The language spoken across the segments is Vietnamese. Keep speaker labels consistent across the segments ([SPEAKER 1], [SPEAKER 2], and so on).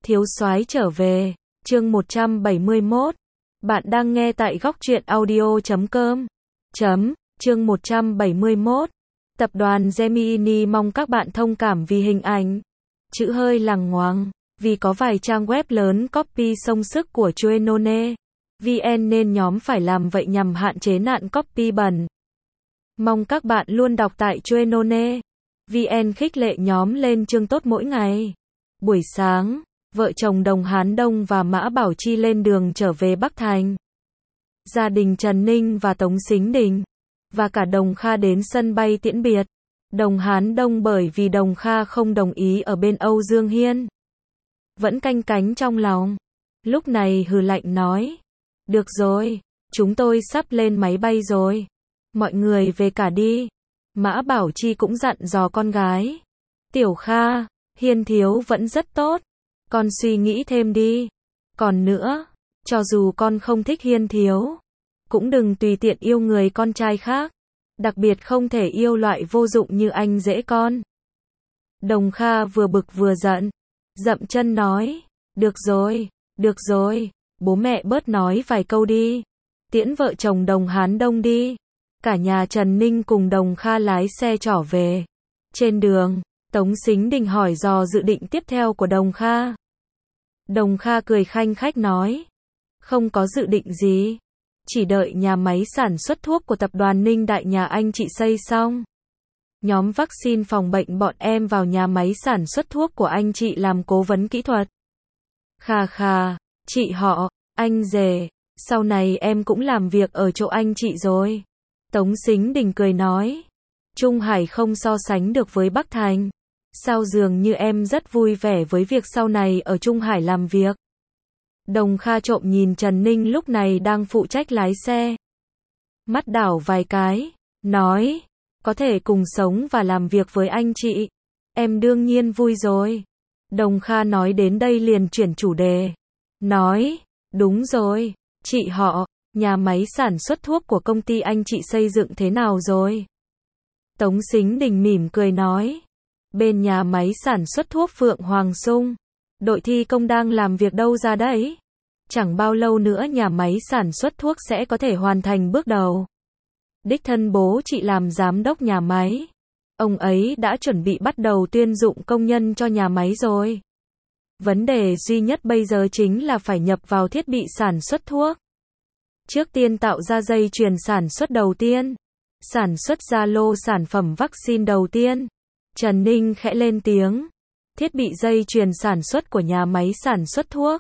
[SPEAKER 1] Thiếu soái trở về, chương 171. Bạn đang nghe tại góc truyện audio.com. Chương 171. Tập đoàn Gemini mong các bạn thông cảm vì hình ảnh. Chữ hơi lằng ngoằng, vì có vài trang web lớn copy xông sức của Chuenone VN nên nhóm phải làm vậy nhằm hạn chế nạn copy bẩn. Mong các bạn luôn đọc tại Chuenone VN khích lệ nhóm lên chương tốt mỗi ngày. Buổi sáng, vợ chồng Đồng Hán Đông và Mã Bảo Chi lên đường trở về Bắc Thành. Gia đình Trần Ninh và Tống Sính Đình và cả Đồng Kha đến sân bay tiễn biệt Đồng Hán Đông bởi vì Đồng Kha không đồng ý ở bên Âu Dương Hiên. Vẫn canh cánh trong lòng. Lúc này hừ lạnh nói: "Được rồi, chúng tôi sắp lên máy bay rồi. Mọi người về cả đi." Mã Bảo Chi cũng dặn dò con gái: "Tiểu Kha, Hiên thiếu vẫn rất tốt. Con suy nghĩ thêm đi. Còn nữa, cho dù con không thích Hiên thiếu, cũng đừng tùy tiện yêu người con trai khác. Đặc biệt không thể yêu loại vô dụng như anh rể con." Đồng Kha vừa bực vừa giận, dậm chân nói: được rồi, bố mẹ bớt nói vài câu đi. Tiễn vợ chồng Đồng Hán Đông đi." Cả nhà Trần Ninh cùng Đồng Kha lái xe trở về. Trên đường, Tống Sính Đình hỏi dò dự định tiếp theo của Đồng Kha. Đồng Kha cười khanh khách nói: "Không có dự định gì. Chỉ đợi nhà máy sản xuất thuốc của tập đoàn Ninh Đại nhà anh chị xây xong. Nhóm vaccine phòng bệnh bọn em vào nhà máy sản xuất thuốc của anh chị làm cố vấn kỹ thuật." Khà, chị họ, anh rể, sau này em cũng làm việc ở chỗ anh chị rồi." Tống Sính Đình cười nói: "Trung Hải không so sánh được với Bắc Thành. Sao dường như em rất vui vẻ với việc sau này ở Trung Hải làm việc." Đồng Kha trộm nhìn Trần Ninh lúc này đang phụ trách lái xe. Mắt đảo vài cái, nói: "Có thể cùng sống và làm việc với anh chị, em đương nhiên vui rồi." Đồng Kha nói đến đây liền chuyển chủ đề, nói: "Đúng rồi, chị họ, nhà máy sản xuất thuốc của công ty anh chị xây dựng thế nào rồi?" Tống Sính Đình mỉm cười nói: "Bên nhà máy sản xuất thuốc Phượng Hoàng Sung, đội thi công đang làm việc đâu ra đấy. Chẳng bao lâu nữa nhà máy sản xuất thuốc sẽ có thể hoàn thành bước đầu. Đích thân bố chị làm giám đốc nhà máy. Ông ấy đã chuẩn bị bắt đầu tuyển dụng công nhân cho nhà máy rồi. Vấn đề duy nhất bây giờ chính là phải nhập vào thiết bị sản xuất thuốc. Trước tiên tạo ra dây chuyền sản xuất đầu tiên, sản xuất ra lô sản phẩm vaccine đầu tiên." Trần Ninh khẽ lên tiếng: "Thiết bị dây chuyền sản xuất của nhà máy sản xuất thuốc.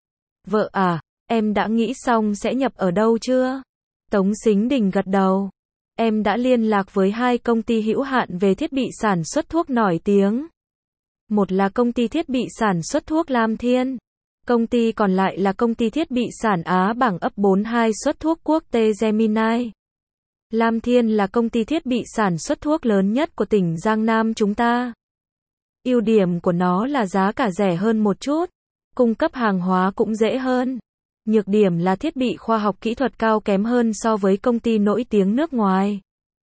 [SPEAKER 1] Vợ à, em đã nghĩ xong sẽ nhập ở đâu chưa?" Tống Sính Đình gật đầu. "Em đã liên lạc với 2 công ty hữu hạn về thiết bị sản xuất thuốc nổi tiếng. Một là công ty thiết bị sản xuất thuốc Lam Thiên. Công ty còn lại là công ty thiết bị sản Á bảng ấp 42 xuất thuốc quốc tế Gemini. Lam Thiên là công ty thiết bị sản xuất thuốc lớn nhất của tỉnh Giang Nam chúng ta. Ưu điểm của nó là giá cả rẻ hơn một chút, cung cấp hàng hóa cũng dễ hơn. Nhược điểm là thiết bị khoa học kỹ thuật cao kém hơn so với công ty nổi tiếng nước ngoài.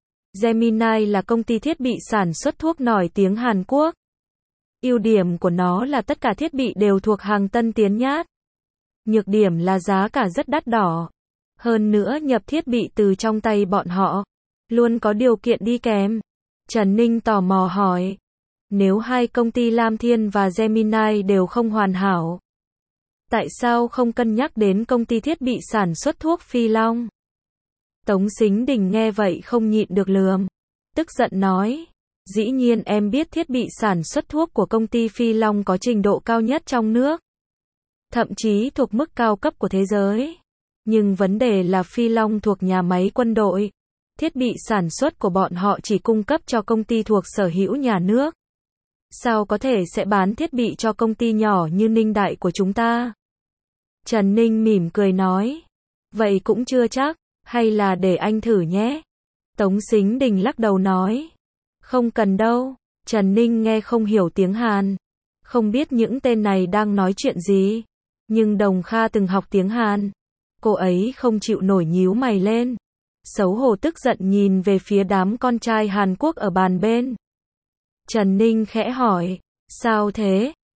[SPEAKER 1] Gemini là công ty thiết bị sản xuất thuốc nổi tiếng Hàn Quốc. Ưu điểm của nó là tất cả thiết bị đều thuộc hàng tân tiến nhát. Nhược điểm là giá cả rất đắt đỏ. Hơn nữa nhập thiết bị từ trong tay bọn họ, luôn có điều kiện đi kèm." Trần Ninh tò mò hỏi: "Nếu 2 công ty Lam Thiên và Gemini đều không hoàn hảo, tại sao không cân nhắc đến công ty thiết bị sản xuất thuốc Phi Long?" Tống Sính Đình nghe vậy không nhịn được lườm, tức giận nói: "Dĩ nhiên em biết thiết bị sản xuất thuốc của công ty Phi Long có trình độ cao nhất trong nước, thậm chí thuộc mức cao cấp của thế giới. Nhưng vấn đề là Phi Long thuộc nhà máy quân đội. Thiết bị sản xuất của bọn họ chỉ cung cấp cho công ty thuộc sở hữu nhà nước. Sao có thể sẽ bán thiết bị cho công ty nhỏ như Ninh Đại của chúng ta?" Trần Ninh mỉm cười nói: "Vậy cũng chưa chắc, hay là để anh thử nhé." Tống Sính Đình lắc đầu nói: "Không cần đâu." Trần Ninh nghe không hiểu tiếng Hàn, không biết những tên này đang nói chuyện gì. Nhưng Đồng Kha từng học tiếng Hàn. Cô ấy không chịu nổi nhíu mày lên, xấu hổ tức giận nhìn về phía đám con trai Hàn Quốc ở bàn bên. Trần Ninh khẽ hỏi: "Sao thế?"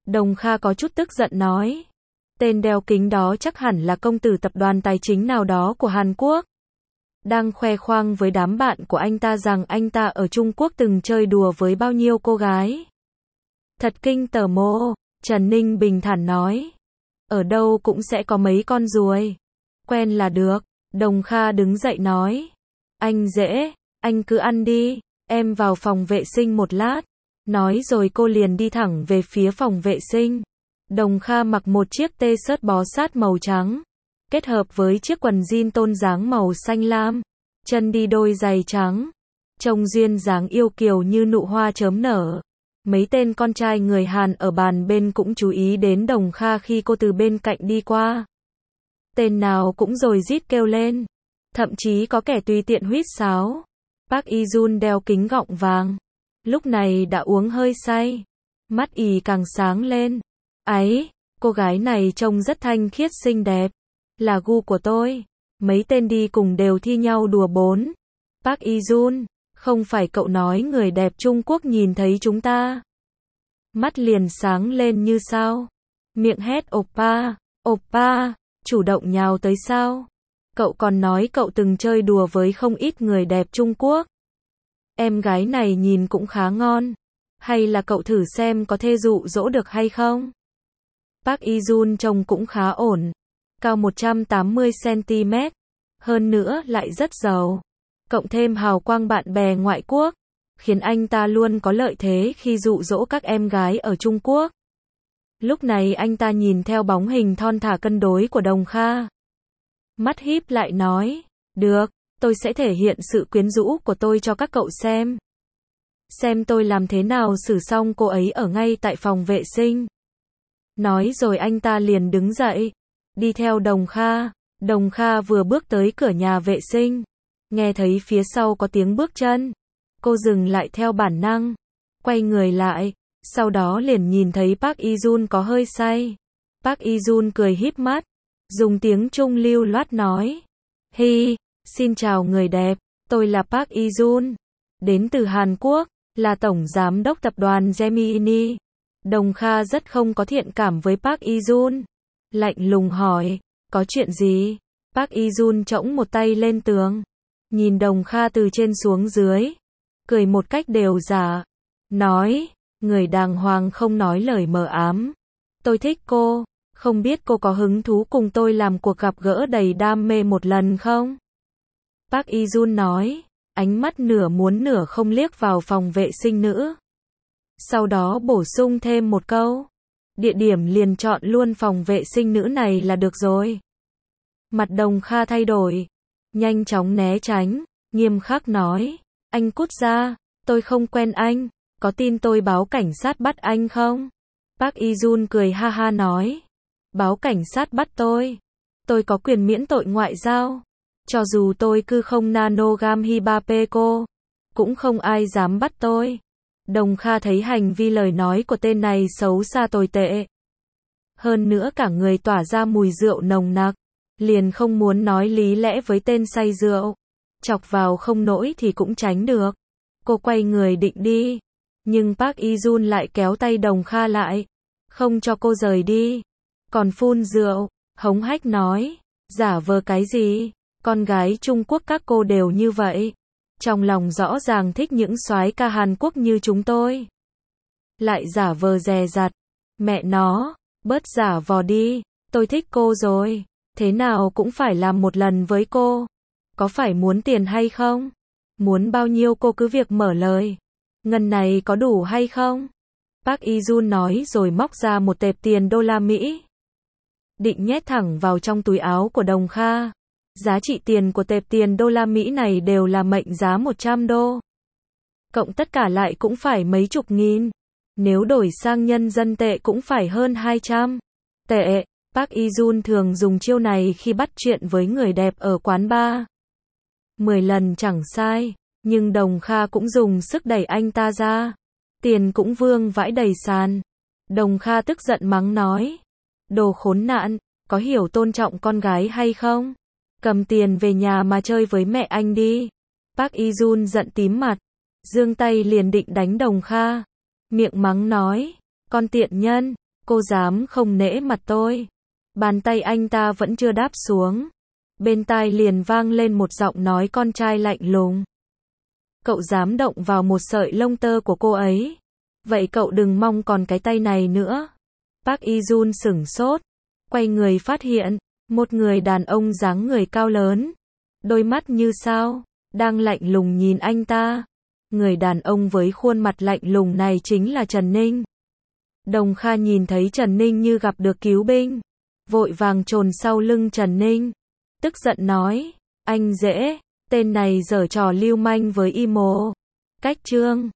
[SPEAKER 1] Đồng Kha có chút tức giận nói. Tên đeo kính đó chắc hẳn là công tử tập đoàn tài chính nào đó của Hàn Quốc. Đang khoe khoang với đám bạn của anh ta rằng anh ta ở Trung Quốc từng chơi đùa với bao nhiêu cô gái. Thật kinh tởm mộ, Trần Ninh bình thản nói. Ở đâu cũng sẽ có mấy con ruồi. Quen là được. Đồng Kha đứng dậy nói. Anh dễ, anh cứ ăn đi, em vào phòng vệ sinh một lát. Nói rồi cô liền đi thẳng về phía phòng vệ sinh. Đồng Kha mặc một chiếc t-shirt bó sát màu trắng, kết hợp với chiếc quần jean tôn dáng màu xanh lam, chân đi đôi giày trắng, trông duyên dáng yêu kiều như nụ hoa chớm nở. Mấy tên con trai người Hàn ở bàn bên cũng chú ý đến Đồng Kha khi cô từ bên cạnh đi qua. Tên nào cũng rồi rít kêu lên, thậm chí có kẻ tùy tiện huýt sáo. Park Ijun đeo kính gọng vàng, lúc này đã uống hơi say, mắt ì càng sáng lên. Ấy, cô gái này trông rất thanh khiết xinh đẹp, là gu của tôi. Mấy tên đi cùng đều thi nhau đùa bỡn. Park Ijun, không phải cậu nói người đẹp Trung Quốc nhìn thấy chúng ta mắt liền sáng lên như sao, miệng hét oppa, oppa, chủ động nhào tới sao? Cậu còn nói cậu từng chơi đùa với không ít người đẹp Trung Quốc. Em gái này nhìn cũng khá ngon, hay là cậu thử xem có thể dụ dỗ được hay không? Park Ijun trông cũng khá ổn, cao 180 cm, hơn nữa lại rất giàu, cộng thêm hào quang bạn bè ngoại quốc, khiến anh ta luôn có lợi thế khi dụ dỗ các em gái ở Trung Quốc. Lúc này anh ta nhìn theo bóng hình thon thả cân đối của Đồng Kha, mắt híp lại nói, được, tôi sẽ thể hiện sự quyến rũ của tôi cho các cậu xem. Xem tôi làm thế nào xử xong cô ấy ở ngay tại phòng vệ sinh. Nói rồi anh ta liền đứng dậy, đi theo Đồng Kha. Đồng Kha vừa bước tới cửa nhà vệ sinh, nghe thấy phía sau có tiếng bước chân. Cô dừng lại theo bản năng, quay người lại, sau đó liền nhìn thấy Park Ijun có hơi say. Park Ijun cười híp mắt, dùng tiếng Trung lưu loát nói. Hi, xin chào người đẹp, tôi là Park Ijun, đến từ Hàn Quốc, là tổng giám đốc tập đoàn Gemini. Đồng Kha rất không có thiện cảm với Park Ijun, lạnh lùng hỏi, có chuyện gì? Park Ijun chỗng một tay lên tường, nhìn Đồng Kha từ trên xuống dưới, cười một cách đều giả, nói, người đàng hoàng không nói lời mờ ám. Tôi thích cô, không biết cô có hứng thú cùng tôi làm cuộc gặp gỡ đầy đam mê một lần không? Park Ijun nói, ánh mắt nửa muốn nửa không liếc vào phòng vệ sinh nữ. Sau đó bổ sung thêm một câu, địa điểm liền chọn luôn phòng vệ sinh nữ này là được rồi. Mặt Đồng Kha thay đổi, nhanh chóng né tránh, nghiêm khắc nói, anh cút ra, tôi không quen anh, có tin tôi báo cảnh sát bắt anh không? Park Ijun cười ha ha nói, báo cảnh sát bắt tôi có quyền miễn tội ngoại giao, cho dù tôi cư không nanogam hibapeco, cũng không ai dám bắt tôi. Đồng Kha thấy hành vi lời nói của tên này xấu xa tồi tệ, hơn nữa cả người tỏa ra mùi rượu nồng nặc, liền không muốn nói lý lẽ với tên say rượu, chọc vào không nỗi thì cũng tránh được. Cô quay người định đi, nhưng Park Ijun lại kéo tay Đồng Kha lại, không cho cô rời đi, còn phun rượu, hống hách nói, giả vờ cái gì, con gái Trung Quốc các cô đều như vậy, trong lòng rõ ràng thích những soái ca Hàn Quốc như chúng tôi, lại giả vờ dè dặt, mẹ nó, bớt giả vò đi, tôi thích cô rồi, thế nào cũng phải làm một lần với cô, có phải muốn tiền hay không? Muốn bao nhiêu cô cứ việc mở lời, ngân này có đủ hay không? Park Ijun nói rồi móc ra một tệp tiền đô la Mỹ, định nhét thẳng vào trong túi áo của Đồng Kha. Giá trị tiền của tệp tiền đô la Mỹ này đều là mệnh giá 100 đô. Cộng tất cả lại cũng phải mấy chục nghìn. Nếu đổi sang nhân dân tệ cũng phải hơn 200 tệ. Park Ijun thường dùng chiêu này khi bắt chuyện với người đẹp ở quán bar. 10 lần chẳng sai, nhưng Đồng Kha cũng dùng sức đẩy anh ta ra. Tiền cũng vương vãi đầy sàn. Đồng Kha tức giận mắng nói, đồ khốn nạn, có hiểu tôn trọng con gái hay không? Cầm tiền về nhà mà chơi với mẹ anh đi. Park Ijun giận tím mặt, giương tay liền định đánh Đồng Kha, miệng mắng nói, con tiện nhân, Cô dám không nể mặt tôi. Bàn tay anh ta vẫn chưa đáp xuống. Bên tai liền vang lên một giọng nói con trai lạnh lùng. Cậu dám động vào một sợi lông tơ của cô ấy. Vậy cậu đừng mong còn cái tay này nữa. Park Ji-jun sửng sốt. Quay người phát hiện. Một người đàn ông dáng người cao lớn. Đôi mắt như sao. Đang lạnh lùng nhìn anh ta. Người đàn ông với khuôn mặt lạnh lùng này chính là Trần Ninh. Đồng Kha nhìn thấy Trần Ninh như gặp được cứu binh. Vội vàng chồn sau lưng Trần Ninh. Tức giận nói. Anh dễ. Tên này giở trò lưu manh với Imo. Cách Trương.